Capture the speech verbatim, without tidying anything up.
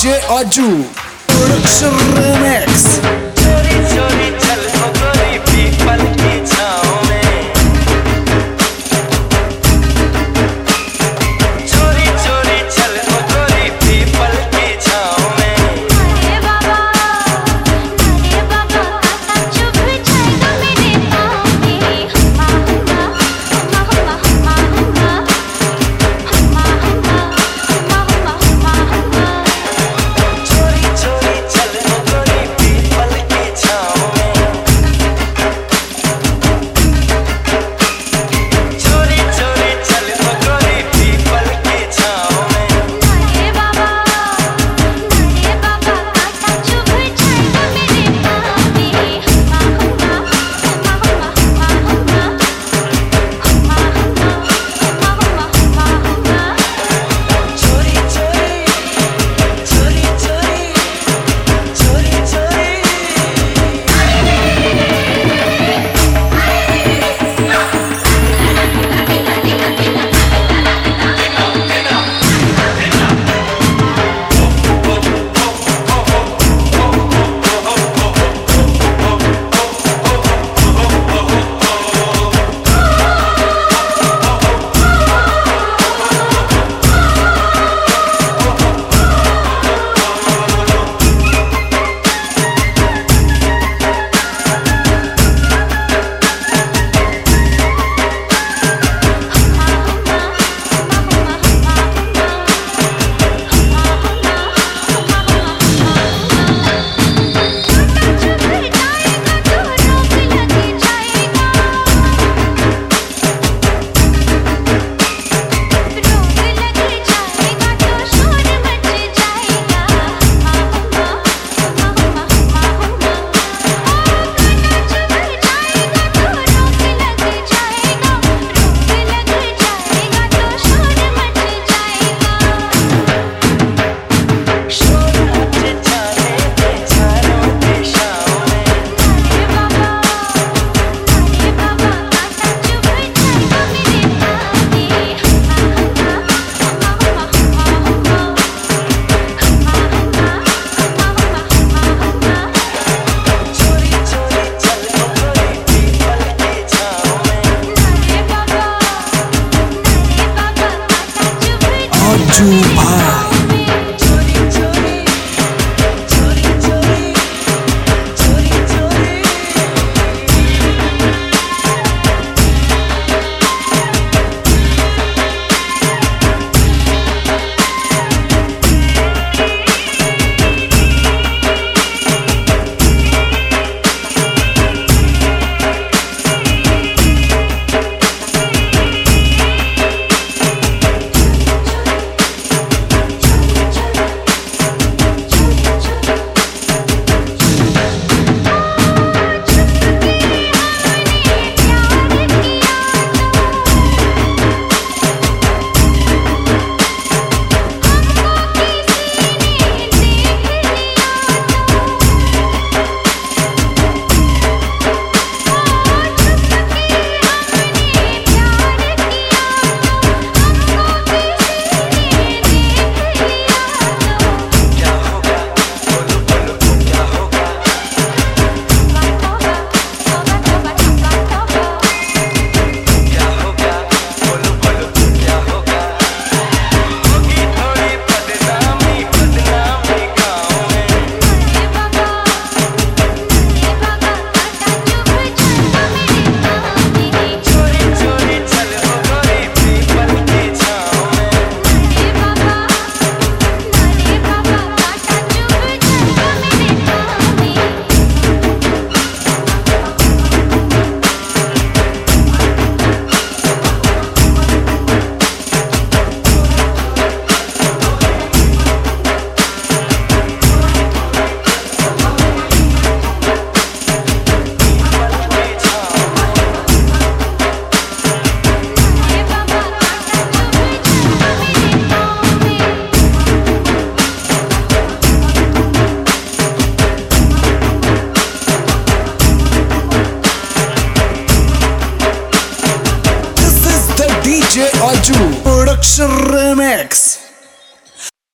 DJ Aju production remix. चोरी चोरी चल ओ गोरी पीपल की छाँव में, चोरी चोरी चल ओ गोरी पीपल की छाँव में। अरे बाबा अरे बाबा काका चुभ जाएगा मेरे पाँव में। हम्मा हम्मा हम्मा हम्मा हम्मा हम्मा हम्मा हम्मा हम्मा हम्मा। चोरी चोरी चल ओ गोरी पीपल की छाँव में, चोरी चोरी चल ओ गोरी पीपल की छाँव में। अरे बाबा अरे बाबा काका चुभ जाएगा मेरे पाँव में। हम्मा हम्मा हम्मा हम्मा हम्मा हम्मा हम्मा हम्मा हम्मा हम्मा। चोरी चोरी चोरी चोरी चोरी चोरी अजू भाई चोरी चोरी चोरी चोरी चोरी चोरी क्या होगा बोलो बोलो क्या होगा, क्या होगा बोलो बोलो क्या होगा। होगी थोड़ी बदनामी बदनामी गाँव में, चोरी चोरी चल ओ गोरी पीपल की छाँव में। This is the DJ Aju production remix.